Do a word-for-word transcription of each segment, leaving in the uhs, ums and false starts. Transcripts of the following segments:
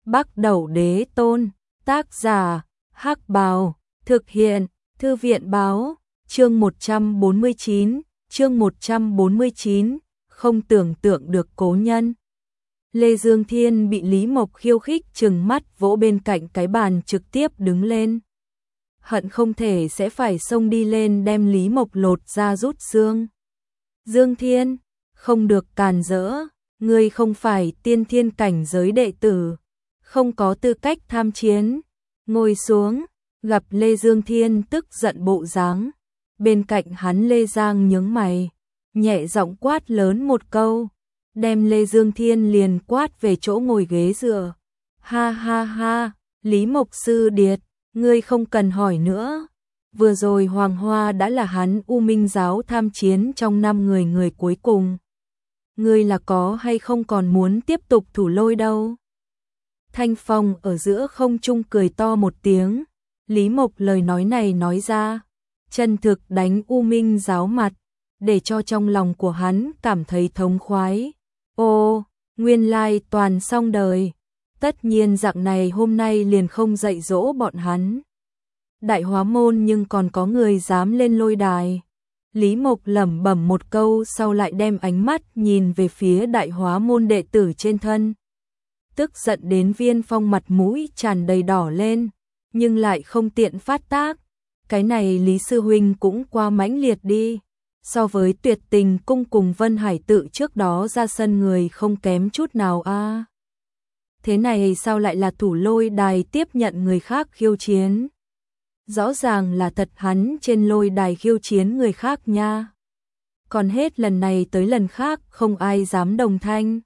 Bắc Đẩu Đế Tôn, tác giả, Hắc Bào, thực hiện, Thư viện báo, chương một trăm bốn mươi chín, chương một trăm bốn mươi chín, không tưởng tượng được cố nhân. Lê Dương Thiên bị Lý Mộc khiêu khích trừng mắt vỗ bên cạnh cái bàn trực tiếp đứng lên. Hận không thể sẽ phải xông đi lên đem Lý Mộc lột ra rút xương. Dương Thiên, không được càn rỡ, ngươi không phải tiên thiên cảnh giới đệ tử, không có tư cách tham chiến. Ngồi xuống, gặp Lê Dương Thiên tức giận bộ dáng. Bên cạnh hắn Lê Giang nhướng mày, nhẹ giọng quát lớn một câu, đem Lê Dương Thiên liền quát về chỗ ngồi ghế dựa. Ha ha ha, Lý Mộc Sư Điệt, ngươi không cần hỏi nữa. Vừa rồi Hoàng Hoa đã là hắn U Minh giáo tham chiến trong năm người người cuối cùng. Ngươi là có hay không còn muốn tiếp tục thủ lôi đâu? Thanh Phong ở giữa không trung cười to một tiếng. Lý Mộc lời nói này nói ra, chân thực đánh U Minh giáo mặt, để cho trong lòng của hắn cảm thấy thống khoái. Ô, nguyên lai toàn xong đời. Tất nhiên dạng này hôm nay liền không dạy dỗ bọn hắn. Đại Hóa môn nhưng còn có người dám lên lôi đài. Lý Mộc lẩm bẩm một câu sau lại đem ánh mắt nhìn về phía Đại Hóa môn đệ tử trên thân. Tức giận đến Viên Phong mặt mũi tràn đầy đỏ lên, nhưng lại không tiện phát tác. Cái này Lý Sư Huynh cũng quá mãnh liệt đi. So với Tuyệt Tình Cung cùng Vân Hải Tự trước đó ra sân người không kém chút nào a. À. Thế này sao lại là thủ lôi đài tiếp nhận người khác khiêu chiến? Rõ ràng là thật hắn trên lôi đài khiêu chiến người khác nha. Còn hết lần này tới lần khác không ai dám đồng thanh.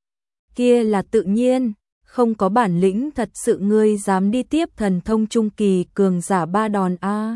Kia là tự nhiên, không có bản lĩnh thật sự ngươi dám đi tiếp thần thông trung kỳ cường giả ba đòn a. À.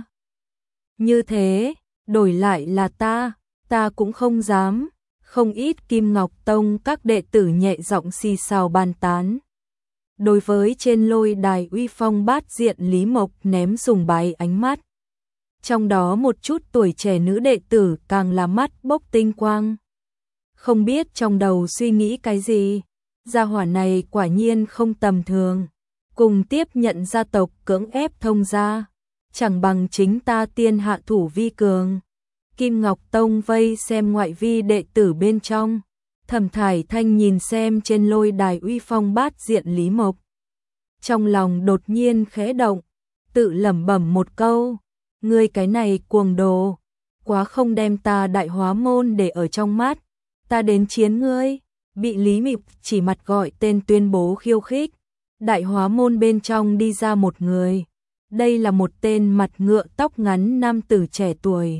Như thế, đổi lại là ta, ta cũng không dám. Không ít Kim Ngọc Tông các đệ tử nhẹ giọng xì xào bàn tán. Đối với trên lôi đài uy phong bát diện Lý Mộc ném sùng bái ánh mắt. Trong đó một chút tuổi trẻ nữ đệ tử càng là mắt bốc tinh quang. Không biết trong đầu suy nghĩ cái gì, gia hỏa này quả nhiên không tầm thường. Cùng tiếp nhận gia tộc cưỡng ép thông gia, chẳng bằng chính ta tiên hạ thủ vi cường. Kim Ngọc Tông vây xem ngoại vi đệ tử bên trong. Thẩm Thải Thanh nhìn xem trên lôi đài uy phong bát diện Lý Mộc. Trong lòng đột nhiên khẽ động, tự lẩm bẩm một câu, ngươi cái này cuồng đồ, quá không đem ta Đại Hóa môn để ở trong mắt, ta đến chiến ngươi. Bị Lý Mộc chỉ mặt gọi tên tuyên bố khiêu khích. Đại Hóa môn bên trong đi ra một người, đây là một tên mặt ngựa tóc ngắn nam tử trẻ tuổi.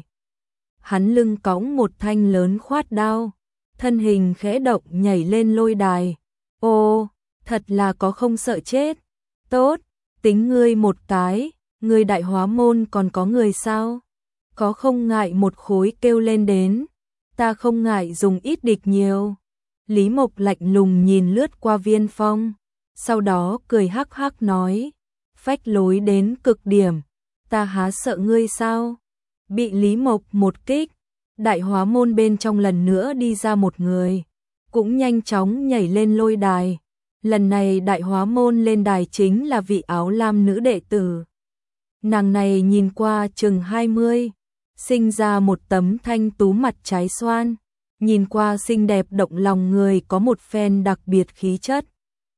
Hắn lưng cõng một thanh lớn khoát đao, thân hình khẽ động nhảy lên lôi đài. Ô, thật là có không sợ chết. Tốt, tính ngươi một cái, ngươi Đại Hóa môn còn có người sao? Có không ngại một khối kêu lên đến, ta không ngại dùng ít địch nhiều. Lý Mộc lạnh lùng nhìn lướt qua Viên Phong, sau đó cười hắc hắc nói, phách lối đến cực điểm, ta há sợ ngươi sao? Bị Lý Mộc một kích, Đại Hóa môn bên trong lần nữa đi ra một người, cũng nhanh chóng nhảy lên lôi đài. Lần này Đại Hóa môn lên đài chính là vị áo lam nữ đệ tử. Nàng này nhìn qua chừng hai mươi, sinh ra một tấm thanh tú mặt trái xoan, nhìn qua xinh đẹp động lòng người, có một phen đặc biệt khí chất.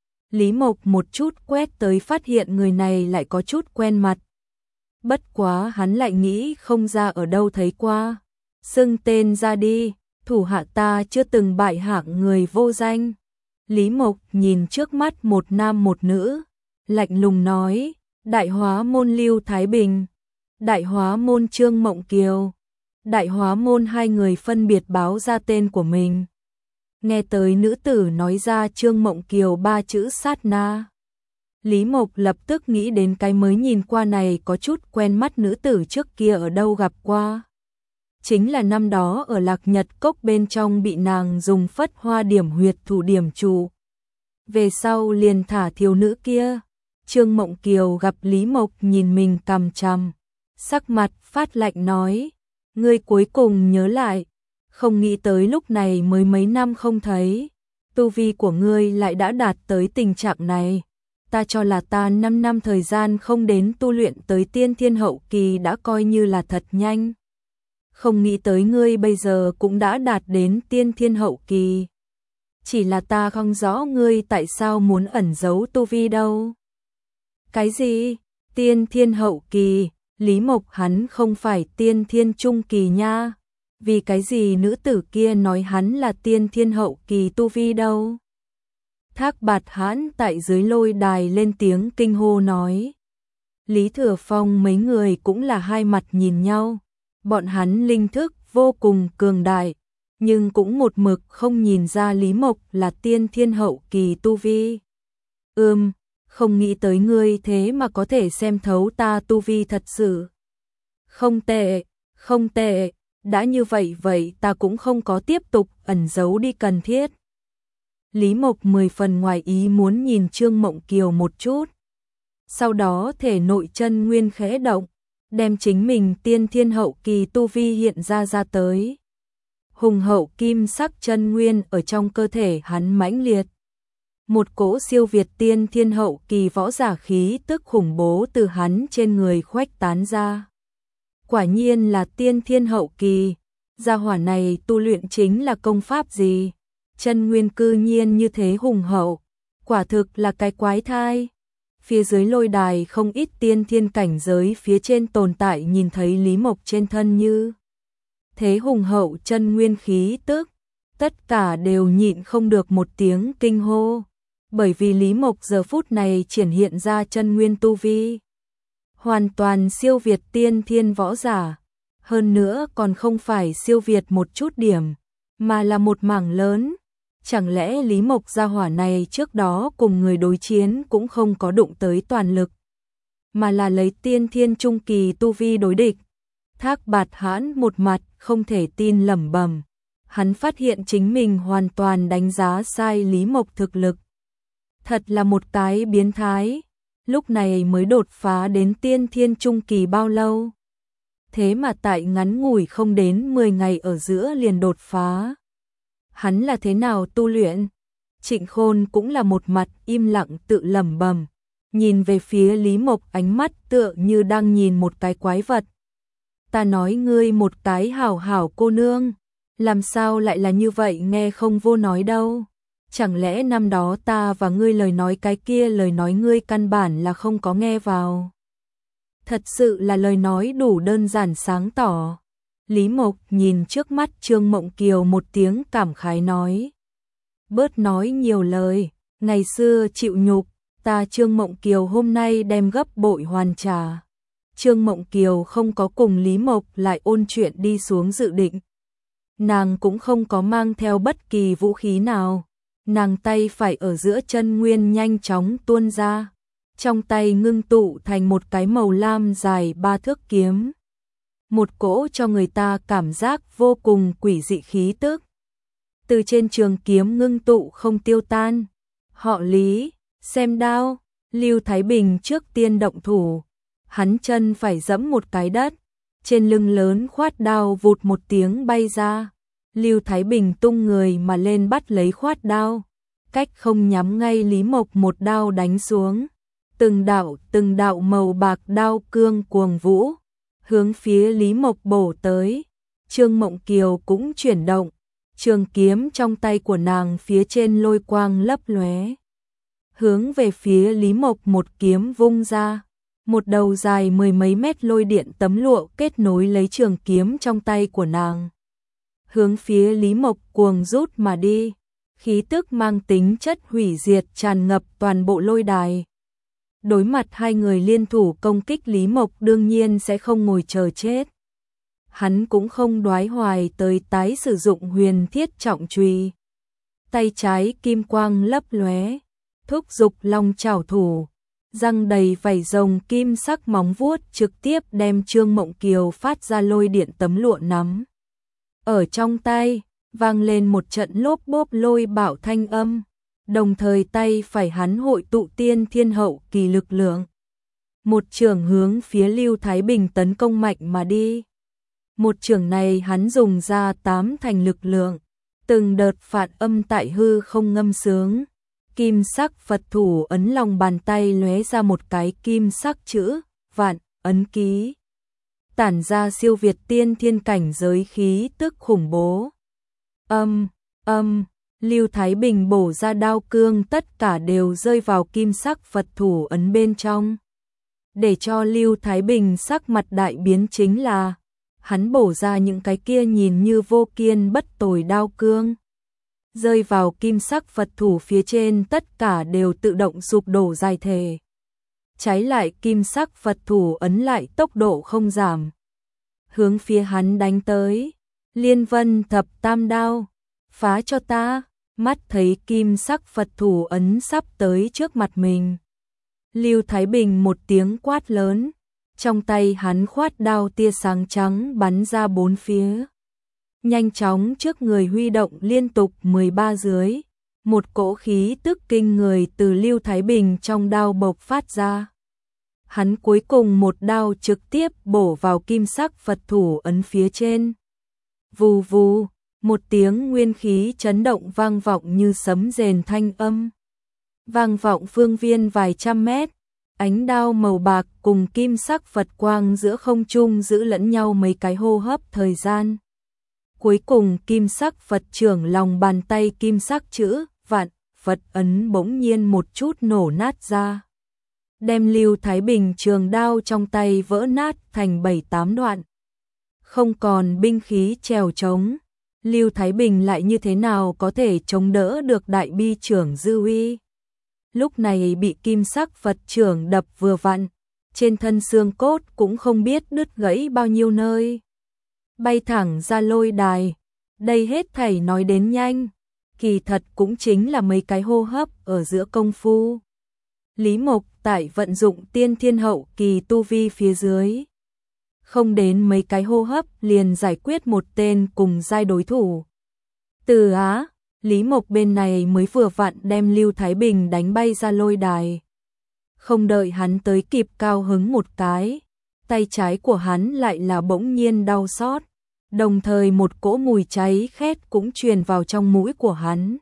Lý Mộc một chút quét tới phát hiện người này lại có chút quen mặt. Bất quá hắn lại nghĩ không ra ở đâu thấy qua. Xưng tên ra đi, thủ hạ ta chưa từng bại hạng người vô danh. Lý Mộc nhìn trước mắt một nam một nữ, lạnh lùng nói, Đại Hóa môn Lưu Thái Bình, Đại Hóa môn Trương Mộng Kiều. Đại Hóa môn hai người phân biệt báo ra tên của mình. Nghe tới nữ tử nói ra Trương Mộng Kiều ba chữ sát na. Lý Mộc lập tức nghĩ đến cái mới nhìn qua này có chút quen mắt nữ tử trước kia ở đâu gặp qua. Chính là năm đó ở Lạc Nhật Cốc bên trong bị nàng dùng phất hoa điểm huyệt thủ điểm trụ. Về sau liền thả thiếu nữ kia. Trương Mộng Kiều gặp Lý Mộc nhìn mình cằm chằm, sắc mặt phát lạnh nói, ngươi cuối cùng nhớ lại, không nghĩ tới lúc này mới mấy năm không thấy, tu vi của ngươi lại đã đạt tới tình trạng này, ta cho là ta năm năm thời gian không đến tu luyện tới tiên thiên hậu kỳ đã coi như là thật nhanh. Không nghĩ tới ngươi bây giờ cũng đã đạt đến tiên thiên hậu kỳ. Chỉ là ta không rõ ngươi tại sao muốn ẩn giấu tu vi đâu. Cái gì? Tiên thiên hậu kỳ, Lý Mộc hắn không phải tiên thiên trung kỳ nha. Vì cái gì nữ tử kia nói hắn là tiên thiên hậu kỳ tu vi đâu? Thác Bạt Hãn tại dưới lôi đài lên tiếng kinh hô nói. Lý Thừa Phong mấy người cũng là hai mặt nhìn nhau. Bọn hắn linh thức vô cùng cường đại, nhưng cũng một mực không nhìn ra Lý Mộc là tiên thiên hậu kỳ tu vi. Ừm, không nghĩ tới ngươi thế mà có thể xem thấu ta tu vi thật sự. Không tệ, không tệ, đã như vậy vậy ta cũng không có tiếp tục ẩn giấu đi cần thiết. Lý Mộc mười phần ngoài ý muốn nhìn Trương Mộng Kiều một chút. Sau đó thể nội chân nguyên khẽ động, đem chính mình tiên thiên hậu kỳ tu vi hiện ra ra tới. Hùng hậu kim sắc chân nguyên ở trong cơ thể hắn mãnh liệt. Một cỗ siêu việt tiên thiên hậu kỳ võ giả khí tức khủng bố từ hắn trên người khuếch tán ra. Quả nhiên là tiên thiên hậu kỳ, gia hỏa này tu luyện chính là công pháp gì? Chân nguyên cư nhiên như thế hùng hậu, quả thực là cái quái thai. Phía dưới lôi đài không ít tiên thiên cảnh giới phía trên tồn tại nhìn thấy Lý Mộc trên thân như thế hùng hậu chân nguyên khí tức, tất cả đều nhịn không được một tiếng kinh hô, bởi vì Lý Mộc giờ phút này triển hiện ra chân nguyên tu vi hoàn toàn siêu việt tiên thiên võ giả, hơn nữa còn không phải siêu việt một chút điểm, mà là một mảng lớn. Chẳng lẽ Lý Mộc gia hỏa này trước đó cùng người đối chiến cũng không có đụng tới toàn lực, mà là lấy tiên thiên trung kỳ tu vi đối địch? Thác Bạt Hãn một mặt không thể tin lẩm bẩm, hắn phát hiện chính mình hoàn toàn đánh giá sai Lý Mộc thực lực. Thật là một cái biến thái, lúc này mới đột phá đến tiên thiên trung kỳ bao lâu? Thế mà tại ngắn ngủi không đến mười ngày ở giữa liền đột phá. Hắn là thế nào tu luyện? Trịnh Khôn cũng là một mặt im lặng tự lẩm bẩm, nhìn về phía Lý Mộc ánh mắt tựa như đang nhìn một cái quái vật. Ta nói ngươi một cái hảo hảo cô nương, làm sao lại là như vậy nghe không vô nói đâu. Chẳng lẽ năm đó ta và ngươi lời nói cái kia lời nói ngươi căn bản là không có nghe vào. Thật sự là lời nói đủ đơn giản sáng tỏ. Lý Mộc nhìn trước mắt Trương Mộng Kiều một tiếng cảm khái nói. Bớt nói nhiều lời, ngày xưa chịu nhục, ta Trương Mộng Kiều hôm nay đem gấp bội hoàn trả. Trương Mộng Kiều không có cùng Lý Mộc lại ôn chuyện đi xuống dự định. Nàng cũng không có mang theo bất kỳ vũ khí nào. Nàng tay phải ở giữa chân nguyên nhanh chóng tuôn ra. Trong tay ngưng tụ thành một cái màu lam dài ba thước kiếm. Một cỗ cho người ta cảm giác vô cùng quỷ dị khí tức. Từ trên trường kiếm ngưng tụ không tiêu tan. Họ Lý, xem đao, Lưu Thái Bình trước tiên động thủ. Hắn chân phải giẫm một cái đất, trên lưng lớn khoát đao vụt một tiếng bay ra. Lưu Thái Bình tung người mà lên bắt lấy khoát đao, cách không nhắm ngay Lý Mộc một đao đánh xuống. Từng đạo, từng đạo màu bạc đao cương cuồng vũ, hướng phía Lý Mộc bổ tới. Trương Mộng Kiều cũng chuyển động, trường kiếm trong tay của nàng phía trên lôi quang lấp lóe, hướng về phía Lý Mộc một kiếm vung ra. Một đầu dài mười mấy mét lôi điện tấm lụa kết nối lấy trường kiếm trong tay của nàng, hướng phía Lý Mộc cuồng rút mà đi. Khí tức mang tính chất hủy diệt tràn ngập toàn bộ lôi đài. Đối mặt hai người liên thủ công kích Lý Mộc đương nhiên sẽ không ngồi chờ chết. Hắn cũng không đoái hoài tới tái sử dụng huyền thiết trọng chùy. Tay trái kim quang lấp lóe, thúc giục long chảo thủ, răng đầy vảy rồng kim sắc móng vuốt trực tiếp đem Trương Mộng Kiều phát ra lôi điện tấm lụa nắm. Ở trong tay, vang lên một trận lốp bốp lôi bạo thanh âm, đồng thời tay phải hắn hội tụ tiên thiên hậu kỳ lực lượng. Một trường hướng phía Lưu Thái Bình tấn công mạnh mà đi. Một trường này hắn dùng ra tám thành lực lượng, từng đợt phản âm tại hư không ngâm sướng. Kim sắc Phật thủ ấn lòng bàn tay lóe ra một cái kim sắc chữ vạn ấn ký, tản ra siêu việt tiên thiên cảnh giới khí tức khủng bố. Âm, âm, Lưu Thái Bình bổ ra đao cương tất cả đều rơi vào kim sắc Phật thủ ấn bên trong. Để cho Lưu Thái Bình sắc mặt đại biến chính là, hắn bổ ra những cái kia nhìn như vô kiên bất tồi đao cương. Rơi vào kim sắc Phật thủ phía trên tất cả đều tự động sụp đổ giải thể. Trái lại kim sắc Phật thủ ấn lại tốc độ không giảm. Hướng phía hắn đánh tới, Liên Vân thập tam đao, phá cho ta, mắt thấy kim sắc Phật thủ ấn sắp tới trước mặt mình. Lưu Thái Bình một tiếng quát lớn, trong tay hắn khoát đao tia sáng trắng bắn ra bốn phía. Nhanh chóng trước người huy động liên tục mười ba dưới, một cỗ khí tức kinh người từ Lưu Thái Bình trong đao bộc phát ra. Hắn cuối cùng một đao trực tiếp bổ vào kim sắc Phật thủ ấn phía trên. Vù vù, một tiếng nguyên khí chấn động vang vọng như sấm rền thanh âm. Vang vọng phương viên vài trăm mét, ánh đao màu bạc cùng kim sắc Phật quang giữa không trung giữ lẫn nhau mấy cái hô hấp thời gian. Cuối cùng kim sắc Phật trưởng lòng bàn tay kim sắc chữ vạn Phật ấn bỗng nhiên một chút nổ nát ra. Đem Lưu Thái Bình trường đao trong tay vỡ nát thành bảy tám đoạn. Không còn binh khí chèo chống, Lưu Thái Bình lại như thế nào có thể chống đỡ được đại bi trưởng dư uy. Lúc này bị kim sắc Phật trưởng đập vừa vặn, trên thân xương cốt cũng không biết đứt gãy bao nhiêu nơi. Bay thẳng ra lôi đài, đây hết thảy nói đến nhanh, kỳ thật cũng chính là mấy cái hô hấp ở giữa công phu. Lý Mộc tại vận dụng tiên thiên hậu kỳ tu vi phía dưới. Không đến mấy cái hô hấp liền giải quyết một tên cùng giai đối thủ. Từ Á, Lý Mộc bên này mới vừa vặn đem Lưu Thái Bình đánh bay ra lôi đài. Không đợi hắn tới kịp cao hứng một cái, tay trái của hắn lại là bỗng nhiên đau xót, đồng thời một cỗ mùi cháy khét cũng truyền vào trong mũi của hắn.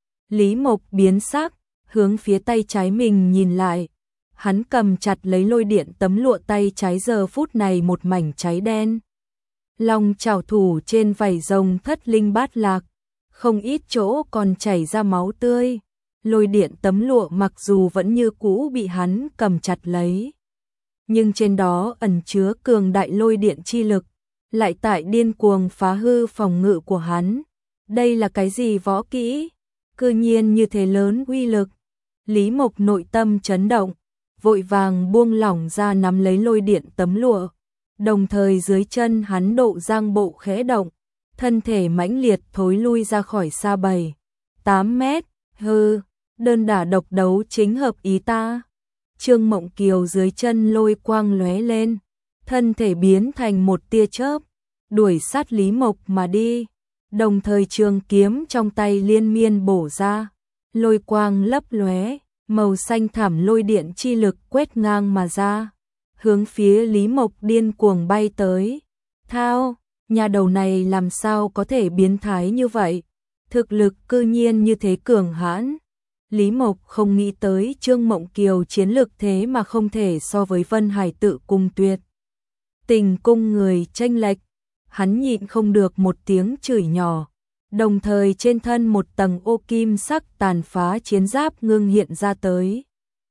Lý Mộc biến sắc, hướng phía tay trái mình nhìn lại, hắn cầm chặt lấy lôi điện tấm lụa tay trái giờ phút này một mảnh cháy đen. Long chảo thủ trên vảy rồng thất linh bát lạc, không ít chỗ còn chảy ra máu tươi. Lôi điện tấm lụa mặc dù vẫn như cũ bị hắn cầm chặt lấy, nhưng trên đó ẩn chứa cường đại lôi điện chi lực, lại tại điên cuồng phá hư phòng ngự của hắn. Đây là cái gì võ kỹ? Cư nhiên như thế lớn uy lực. Lý Mộc nội tâm chấn động, vội vàng buông lỏng ra nắm lấy lôi điện tấm lụa, đồng thời dưới chân hắn độ giang bộ khẽ động, thân thể mãnh liệt thối lui ra khỏi xa bảy, tám mét, hư, đơn đả độc đấu chính hợp ý ta. Trương Mộng Kiều dưới chân lôi quang lóe lên, thân thể biến thành một tia chớp, đuổi sát Lý Mộc mà đi, đồng thời trường kiếm trong tay liên miên bổ ra, lôi quang lấp lóe, màu xanh thẳm lôi điện chi lực quét ngang mà ra, hướng phía Lý Mộc điên cuồng bay tới. Thao, nhà đầu này làm sao có thể biến thái như vậy, thực lực cư nhiên như thế cường hãn. Lý Mộc không nghĩ tới Trương Mộng Kiều chiến lực thế mà không thể so với Vân Hải Tự cùng Tuyệt Tình cung người chênh lệch, hắn nhịn không được một tiếng chửi nhỏ, đồng thời trên thân một tầng ô kim sắc tàn phá chiến giáp ngưng hiện ra tới.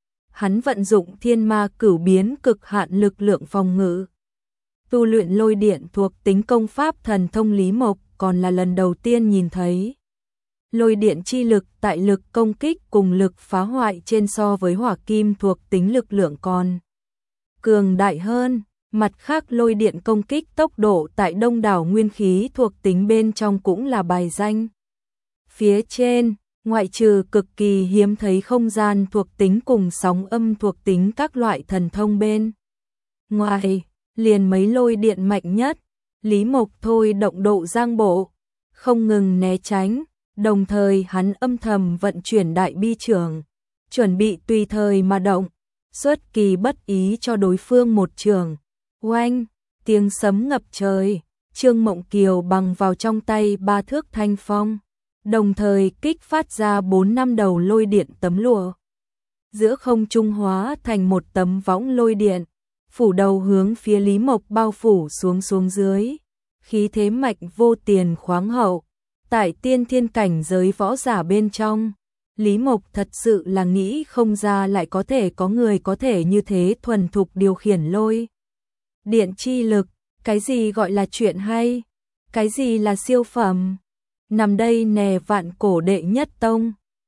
Hắn vận dụng thiên ma cửu biến cực hạn lực lượng phòng ngự. Tu luyện lôi điện thuộc tính công pháp thần thông Lý Mộc còn là lần đầu tiên nhìn thấy. Lôi điện chi lực tại lực công kích cùng lực phá hoại trên so với hỏa kim thuộc tính lực lượng còn cường đại hơn. Mặt khác lôi điện công kích tốc độ tại đông đảo nguyên khí thuộc tính bên trong cũng là bài danh. Phía trên, ngoại trừ cực kỳ hiếm thấy không gian thuộc tính cùng sóng âm thuộc tính các loại thần thông bên ngoài, liền mấy lôi điện mạnh nhất, Lý Mộc thôi động độ giang bộ, không ngừng né tránh, đồng thời hắn âm thầm vận chuyển đại bi trường, chuẩn bị tùy thời mà động, xuất kỳ bất ý cho đối phương một trường. Oanh, tiếng sấm ngập trời, Trương Mộng Kiều bằng vào trong tay ba thước thanh phong, đồng thời kích phát ra bốn năm đầu lôi điện tấm lụa. Giữa không trung hóa thành một tấm võng lôi điện, phủ đầu hướng phía Lý Mộc bao phủ xuống xuống dưới, khí thế mạnh vô tiền khoáng hậu, tại tiên thiên cảnh giới võ giả bên trong. Lý Mộc thật sự là nghĩ không ra lại có thể có người có thể như thế thuần thục điều khiển lôi điện chi lực, cái gì gọi là chuyện hay, cái gì là siêu phẩm. Nằm đây nè vạn cổ đệ nhất tông,